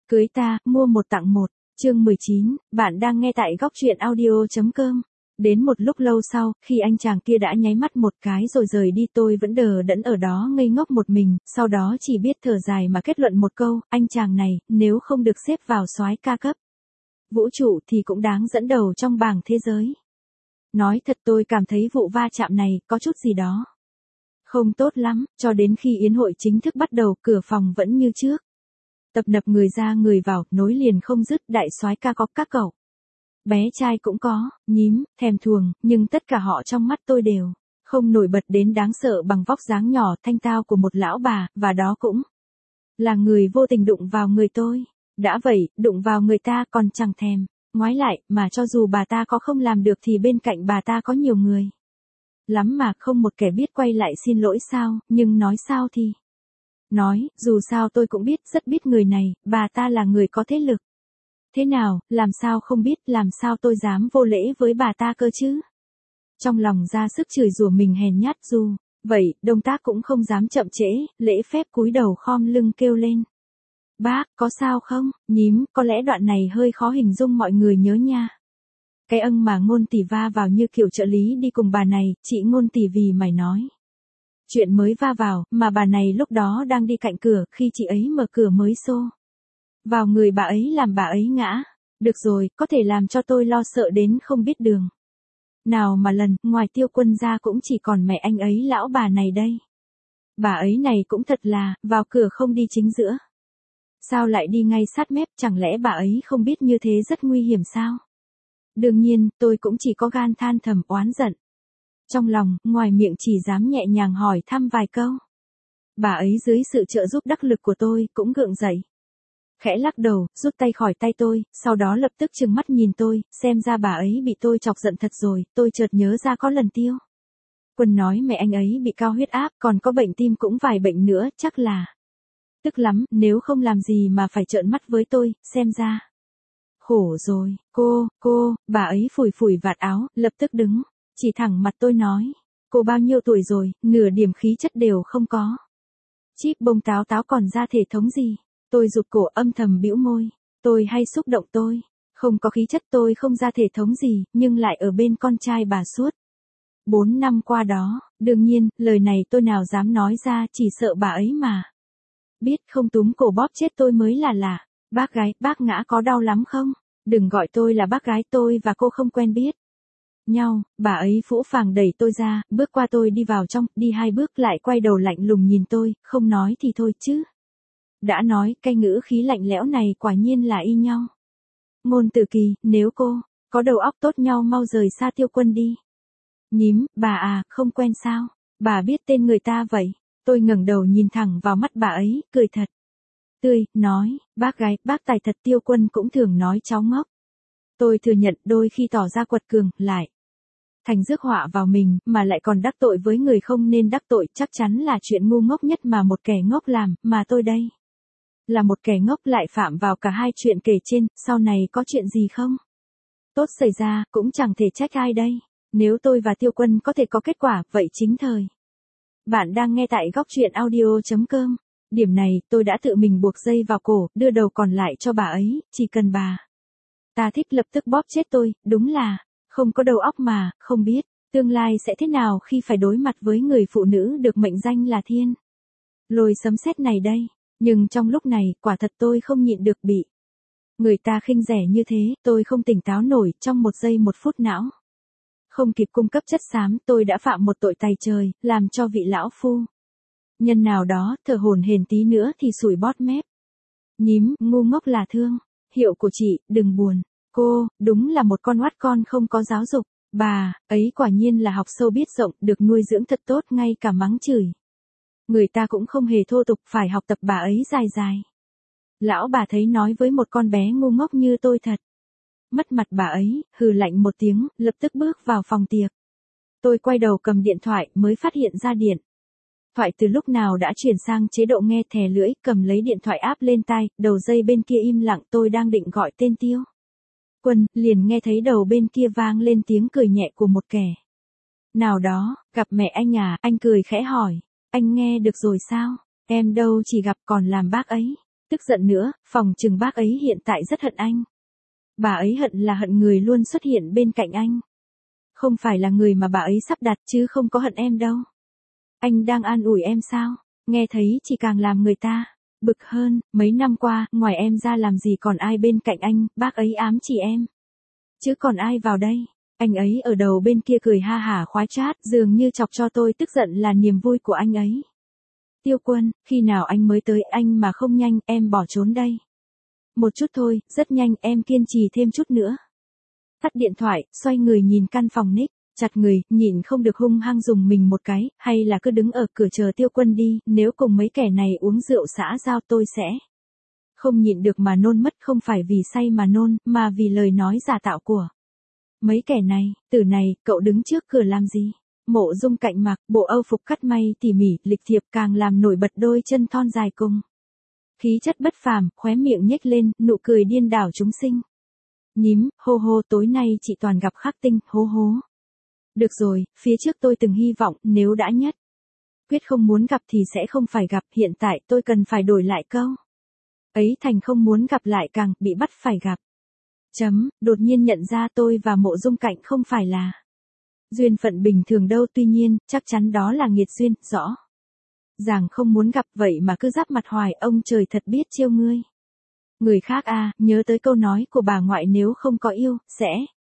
Cưới ta, mua một tặng một. Chương 19, bạn đang nghe tại góc truyện audio.com. Đến một lúc lâu sau, khi anh chàng kia đã nháy mắt một cái rồi rời đi, tôi vẫn đờ đẫn ở đó ngây ngốc một mình, sau đó chỉ biết thở dài mà kết luận một câu, anh chàng này, nếu không được xếp vào soái ca cấp vũ trụ thì cũng đáng dẫn đầu trong bảng thế giới. Nói thật, tôi cảm thấy vụ va chạm này có chút gì đó không tốt lắm, cho đến khi yến hội chính thức bắt đầu, cửa phòng vẫn như trước. Tập nập người ra người vào, nối liền không dứt, đại soái ca có các cậu. Bé trai cũng có, nhím, thèm thuồng, nhưng tất cả họ trong mắt tôi đều không nổi bật đến đáng sợ bằng vóc dáng nhỏ thanh tao của một lão bà, và đó cũng là người vô tình đụng vào người tôi. Đã vậy, đụng vào người ta còn chẳng thèm ngoái lại, mà cho dù bà ta có không làm được thì bên cạnh bà ta có nhiều người lắm mà không một kẻ biết quay lại xin lỗi sao, nhưng nói sao thì nói, dù sao tôi cũng rất biết người này, bà ta là người có thế lực. Thế nào, làm sao không biết, làm sao tôi dám vô lễ với bà ta cơ chứ? Trong lòng ra sức chửi rủa mình hèn nhát, dù vậy, động tác cũng không dám chậm trễ, lễ phép cúi đầu khom lưng kêu lên. Bác, có sao không? Nhím, có lẽ đoạn này hơi khó hình dung, mọi người nhớ nha. Cái âng mà Ngôn Tỷ va vào như kiểu trợ lý đi cùng bà này, chị Ngôn Tỷ vì mày nói chuyện mới va vào, mà bà này lúc đó đang đi cạnh cửa, khi chị ấy mở cửa mới xô vào người bà ấy làm bà ấy ngã. Được rồi, có thể làm cho tôi lo sợ đến không biết đường nào mà lần, ngoài Tiêu Quân ra cũng chỉ còn mẹ anh ấy, lão bà này đây. Bà ấy này cũng thật là, vào cửa không đi chính giữa. Sao lại đi ngay sát mép, chẳng lẽ bà ấy không biết như thế rất nguy hiểm sao? Đương nhiên, tôi cũng chỉ có gan than thầm oán giận trong lòng, ngoài miệng chỉ dám nhẹ nhàng hỏi thăm vài câu. Bà ấy dưới sự trợ giúp đắc lực của tôi, cũng gượng dậy. Khẽ lắc đầu, rút tay khỏi tay tôi, sau đó lập tức trừng mắt nhìn tôi, xem ra bà ấy bị tôi chọc giận thật rồi. Tôi chợt nhớ ra có lần Tiêu Quân nói mẹ anh ấy bị cao huyết áp, còn có bệnh tim cũng vài bệnh nữa, chắc là tức lắm, nếu không làm gì mà phải trợn mắt với tôi, xem ra khổ rồi. Cô, bà ấy phủi phủi vạt áo, lập tức đứng chỉ thẳng mặt tôi nói, cô bao nhiêu tuổi rồi, nửa điểm khí chất đều không có. Chíp bông táo táo còn ra thể thống gì? Tôi rụt cổ âm thầm bĩu môi. Tôi hay xúc động, tôi không có khí chất, tôi không ra thể thống gì, nhưng lại ở bên con trai bà suốt 4 năm qua đó. Đương nhiên, lời này tôi nào dám nói ra, chỉ sợ bà ấy mà biết không túm cổ bóp chết tôi mới là lạ. Bác gái, bác ngã có đau lắm không? Đừng gọi tôi là bác gái, tôi và cô không quen biết nhau. Bà ấy phũ phàng đẩy tôi ra, bước qua tôi đi vào trong, đi 2 bước lại quay đầu lạnh lùng nhìn tôi, không nói thì thôi chứ. Đã nói, cái ngữ khí lạnh lẽo này quả nhiên là y nhau. Ngôn Tử Kỳ, nếu cô có đầu óc tốt nhau mau rời xa Tiêu Quân đi. Nhím, bà à, không quen sao? Bà biết tên người ta vậy? Tôi ngẩng đầu nhìn thẳng vào mắt bà ấy, cười thật tươi, nói, bác gái, bác tài thật. Tiêu Quân cũng thường nói cháu ngốc. Tôi thừa nhận đôi khi tỏ ra quật cường, lại thành rước họa vào mình, mà lại còn đắc tội với người không nên đắc tội, chắc chắn là chuyện ngu ngốc nhất mà một kẻ ngốc làm, mà tôi đây là một kẻ ngốc lại phạm vào cả hai chuyện kể trên. Sau này có chuyện gì không tốt xảy ra, cũng chẳng thể trách ai đây. Nếu tôi và Tiêu Quân có thể có kết quả, vậy chính thời. Bạn đang nghe tại góc truyện audio.com. Điểm này, tôi đã tự mình buộc dây vào cổ, đưa đầu còn lại cho bà ấy, chỉ cần bà ta thích lập tức bóp chết tôi. Đúng là không có đầu óc mà, không biết tương lai sẽ thế nào khi phải đối mặt với người phụ nữ được mệnh danh là thiên lôi sấm sét này đây. Nhưng trong lúc này, quả thật tôi không nhịn được bị người ta khinh rẻ như thế. Tôi không tỉnh táo nổi, trong 1 giây 1 phút não không kịp cung cấp chất xám, tôi đã phạm một tội tày trời, làm cho vị lão phu nhân nào đó thở hổn hển, tí nữa thì sủi bọt mép. Nhím, ngu ngốc là thương hiệu của chị, đừng buồn. Cô, đúng là một con oát con không có giáo dục. Bà ấy quả nhiên là học sâu biết rộng, được nuôi dưỡng thật tốt, ngay cả mắng chửi người ta cũng không hề thô tục, phải học tập bà ấy dài dài. Lão bà thấy nói với một con bé ngu ngốc như tôi thật mất mặt. Bà ấy hừ lạnh một tiếng, lập tức bước vào phòng tiệc. Tôi quay đầu cầm điện thoại, mới phát hiện ra điện thoại từ lúc nào đã chuyển sang chế độ nghe thè lưỡi, cầm lấy điện thoại áp lên tai, đầu dây bên kia im lặng. Tôi đang định gọi tên Tiêu Quân, liền nghe thấy đầu bên kia vang lên tiếng cười nhẹ của một kẻ nào đó. Gặp mẹ anh à? Anh cười khẽ hỏi. Anh nghe được rồi sao? Em đâu chỉ gặp, còn làm bác ấy Tức giận nữa, phòng chừng bác ấy hiện tại rất hận anh. Bà ấy hận là hận người luôn xuất hiện bên cạnh anh. Không phải là người mà bà ấy sắp đặt chứ không có hận em đâu. Anh đang an ủi em sao? Nghe thấy chỉ càng làm người ta bực hơn, mấy năm qua, ngoài em ra làm gì còn ai bên cạnh anh, bác ấy ám chỉ em. Chứ còn ai vào đây? Anh ấy ở đầu bên kia cười ha hả khoái trát, dường như chọc cho tôi tức giận là niềm vui của anh ấy. Tiêu Quân, khi nào anh mới tới, anh mà không nhanh, em bỏ trốn đây. Một chút thôi, rất nhanh, em kiên trì thêm chút nữa. Tắt điện thoại, xoay người nhìn căn phòng Nick, chặt người, nhịn không được hung hăng dùng mình một cái, hay là cứ đứng ở cửa chờ Tiêu Quân đi, nếu cùng mấy kẻ này uống rượu xã giao tôi sẽ không nhịn được mà nôn mất, không phải vì say mà nôn, mà vì lời nói giả tạo của mấy kẻ này. Từ này, cậu đứng trước cửa làm gì? Mộ Dung Cạnh mặc bộ âu phục cắt may tỉ mỉ, lịch thiệp, càng làm nổi bật đôi chân thon dài cùng khí chất bất phàm, khóe miệng nhếch lên, nụ cười điên đảo chúng sinh. Nhím, hô hô, tối nay chị toàn gặp khắc tinh, hô hố. Được rồi, phía trước tôi từng hy vọng, nếu đã nhất quyết không muốn gặp thì sẽ không phải gặp, hiện tại tôi cần phải đổi lại câu ấy thành không muốn gặp lại càng bị bắt phải gặp. Đột nhiên nhận ra tôi và Mộ Dung Cạnh không phải là duyên phận bình thường đâu, tuy nhiên, chắc chắn đó là nghiệt duyên, rõ ràng không muốn gặp vậy mà cứ giáp mặt hoài, ông trời thật biết trêu ngươi. Người khác à, nhớ tới câu nói của bà ngoại, nếu không có yêu, sẽ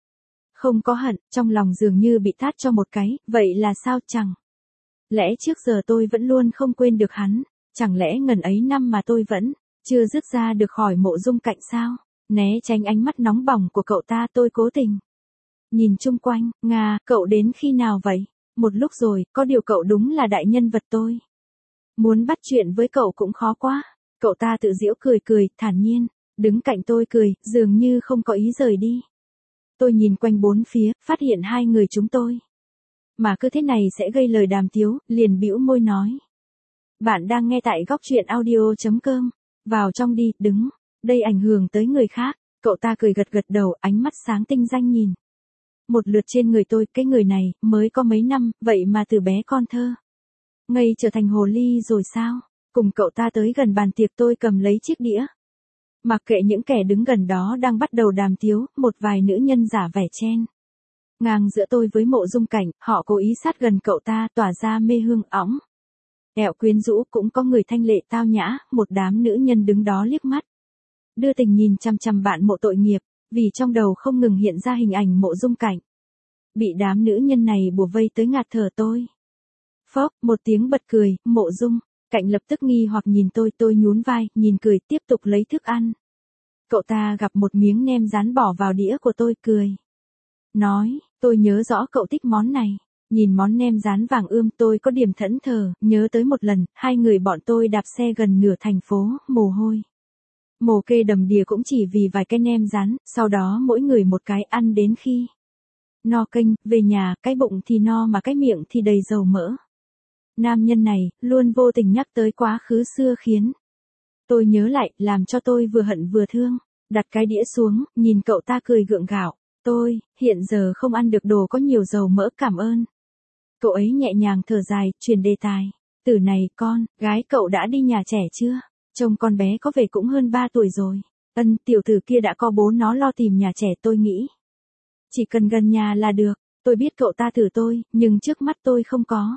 không có hận, trong lòng dường như bị tát cho một cái, vậy là sao, chẳng lẽ trước giờ tôi vẫn luôn không quên được hắn, chẳng lẽ ngần ấy năm mà tôi vẫn chưa dứt ra được khỏi Mộ Dung Cạnh sao? Né tránh ánh mắt nóng bỏng của cậu ta, tôi cố tình nhìn chung quanh. Cậu đến khi nào vậy? Một lúc rồi, có điều cậu đúng là đại nhân vật, tôi muốn bắt chuyện với cậu cũng khó quá. Cậu ta tự giễu cười cười, thản nhiên đứng cạnh tôi cười, dường như không có ý rời đi. Tôi nhìn quanh bốn phía, phát hiện hai người chúng tôi mà cứ thế này sẽ gây lời đàm tiếu, liền bĩu môi nói. Bạn đang nghe tại góc truyện audio.com. Vào trong đi, đứng đây ảnh hưởng tới người khác. Cậu ta cười gật gật đầu, ánh mắt sáng tinh danh nhìn một lượt trên người tôi, cái người này, mới có mấy năm, vậy mà từ bé con thơ ngây trở thành hồ ly rồi sao? Cùng cậu ta tới gần bàn tiệc, tôi cầm lấy chiếc đĩa. Mặc kệ những kẻ đứng gần đó đang bắt đầu đàm tiếu, một vài nữ nhân giả vẻ chen ngang giữa tôi với Mộ Dung Cảnh, họ cố ý sát gần cậu ta, tỏa ra mê hương óng ẹo quyến rũ, cũng có người thanh lệ tao nhã, một đám nữ nhân đứng đó liếc mắt đưa tình nhìn chằm chằm bạn Mộ tội nghiệp, vì trong đầu không ngừng hiện ra hình ảnh Mộ Dung Cảnh bị đám nữ nhân này bủa vây tới ngạt thở. Tôi phốc một tiếng bật cười, Mộ Dung Cạnh lập tức nghi hoặc nhìn tôi nhún vai, nhìn cười, tiếp tục lấy thức ăn. Cậu ta gặp một miếng nem rán bỏ vào đĩa của tôi, cười nói, tôi nhớ rõ cậu thích món này. Nhìn món nem rán vàng ươm, tôi có điểm thẫn thờ, nhớ tới một lần, hai người bọn tôi đạp xe gần nửa thành phố, mồ hôi mồ kê đầm đìa cũng chỉ vì vài cái nem rán, sau đó mỗi người một cái, ăn đến khi no kênh, về nhà, cái bụng thì no mà cái miệng thì đầy dầu mỡ. Nam nhân này, luôn vô tình nhắc tới quá khứ xưa khiến tôi nhớ lại, làm cho tôi vừa hận vừa thương. Đặt cái đĩa xuống, nhìn cậu ta cười gượng gạo. Tôi, hiện giờ không ăn được đồ có nhiều dầu mỡ, cảm ơn. Cậu ấy nhẹ nhàng thở dài, chuyển đề tài. Từ này, con, gái cậu đã đi nhà trẻ chưa? Trông con bé có vẻ cũng hơn 3 tuổi rồi. Tiểu tử kia đã có bố nó lo tìm nhà trẻ, tôi nghĩ chỉ cần gần nhà là được. Tôi biết cậu ta thử tôi, nhưng trước mắt tôi không có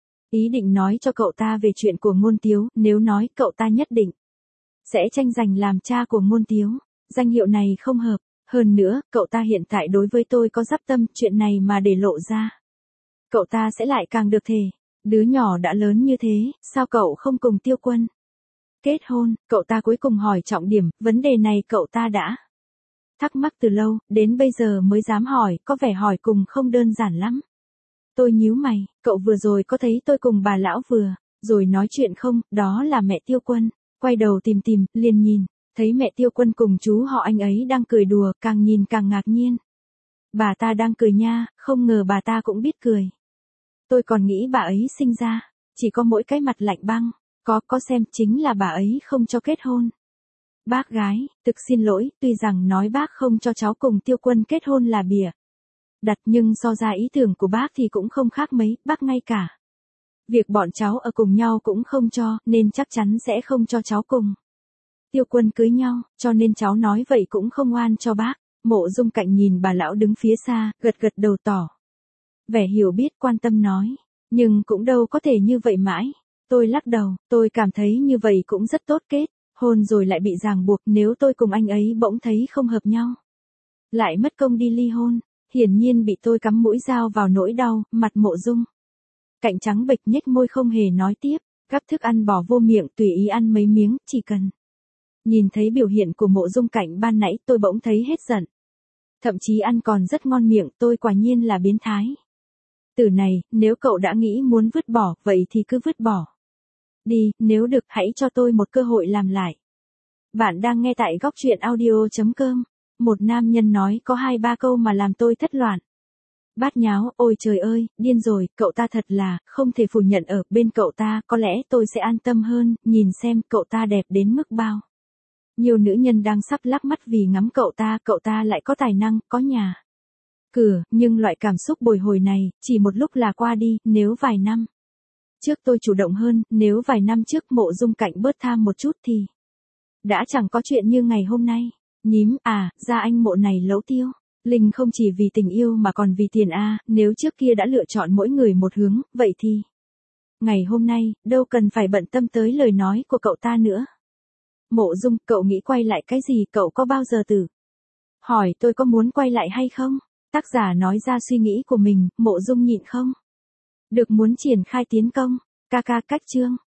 ý định nói cho cậu ta về chuyện của Ngôn Tiếu, nếu nói cậu ta nhất định sẽ tranh giành làm cha của Ngôn Tiếu. Danh hiệu này không hợp, hơn nữa, cậu ta hiện tại đối với tôi có dắp tâm, chuyện này mà để lộ ra, cậu ta sẽ lại càng được thể. Đứa nhỏ đã lớn như thế, sao cậu không cùng Tiêu Quân kết hôn? Cậu ta cuối cùng hỏi trọng điểm, vấn đề này cậu ta đã thắc mắc từ lâu, đến bây giờ mới dám hỏi, có vẻ hỏi cùng không đơn giản lắm. Tôi nhíu mày, cậu vừa rồi có thấy tôi cùng bà lão vừa rồi nói chuyện không? Đó là mẹ Tiêu Quân. Quay đầu tìm, liền nhìn thấy mẹ Tiêu Quân cùng chú họ anh ấy đang cười đùa, càng nhìn càng ngạc nhiên. Bà ta đang cười nha, không ngờ bà ta cũng biết cười. Tôi còn nghĩ bà ấy sinh ra chỉ có mỗi cái mặt lạnh băng. Có xem, chính là bà ấy không cho kết hôn. Bác gái, thực xin lỗi, tuy rằng nói bác không cho cháu cùng Tiêu Quân kết hôn là bịa đặt, nhưng so ra ý tưởng của bác thì cũng không khác mấy, bác ngay cả việc bọn cháu ở cùng nhau cũng không cho, nên chắc chắn sẽ không cho cháu cùng Tiêu Quân cưới nhau, cho nên cháu nói vậy cũng không oan cho bác. Mộ Dung Cạnh nhìn bà lão đứng phía xa, gật gật đầu tỏ vẻ hiểu biết, quan tâm nói. Nhưng cũng đâu có thể như vậy mãi. Tôi lắc đầu, tôi cảm thấy như vậy cũng rất tốt kết. Hôn rồi lại bị ràng buộc, nếu tôi cùng anh ấy bỗng thấy không hợp nhau. Lại mất công đi ly hôn, hiển nhiên bị tôi cắm mũi dao vào nỗi đau, mặt Mộ Dung Cạnh trắng bệch nhếch môi không hề nói tiếp, gắp thức ăn bỏ vô miệng tùy ý ăn mấy miếng, chỉ cần. Nhìn thấy biểu hiện của Mộ Dung Cạnh ban nãy tôi bỗng thấy hết giận. Thậm chí ăn còn rất ngon miệng, tôi quả nhiên là biến thái. Từ này, nếu cậu đã nghĩ muốn vứt bỏ, vậy thì cứ vứt bỏ. Đi, nếu được hãy cho tôi một cơ hội làm lại. Bạn đang nghe tại góc truyện audio.com. Một nam nhân nói có 2-3 câu mà làm tôi thất loạn. Bát nháo, ôi trời ơi, điên rồi, cậu ta thật là, không thể phủ nhận ở bên cậu ta, có lẽ tôi sẽ an tâm hơn, nhìn xem cậu ta đẹp đến mức bao. Nhiều nữ nhân đang sắp lắc mắt vì ngắm cậu ta lại có tài năng, có nhà cửa, nhưng loại cảm xúc bồi hồi này, chỉ một lúc là qua đi, nếu vài năm trước tôi chủ động hơn, nếu vài năm trước Mộ Dung Cạnh bớt tham một chút thì đã chẳng có chuyện như ngày hôm nay. Nhím, à, ra anh Mộ này lấu tiêu. Linh không chỉ vì tình yêu mà còn vì tiền a, nếu trước kia đã lựa chọn mỗi người một hướng, vậy thì ngày hôm nay, đâu cần phải bận tâm tới lời nói của cậu ta nữa. Mộ Dung, cậu nghĩ quay lại cái gì, cậu có bao giờ tự hỏi tôi có muốn quay lại hay không? Tác giả nói ra suy nghĩ của mình, Mộ Dung nhịn không được muốn triển khai tiến công. Ca cách chương.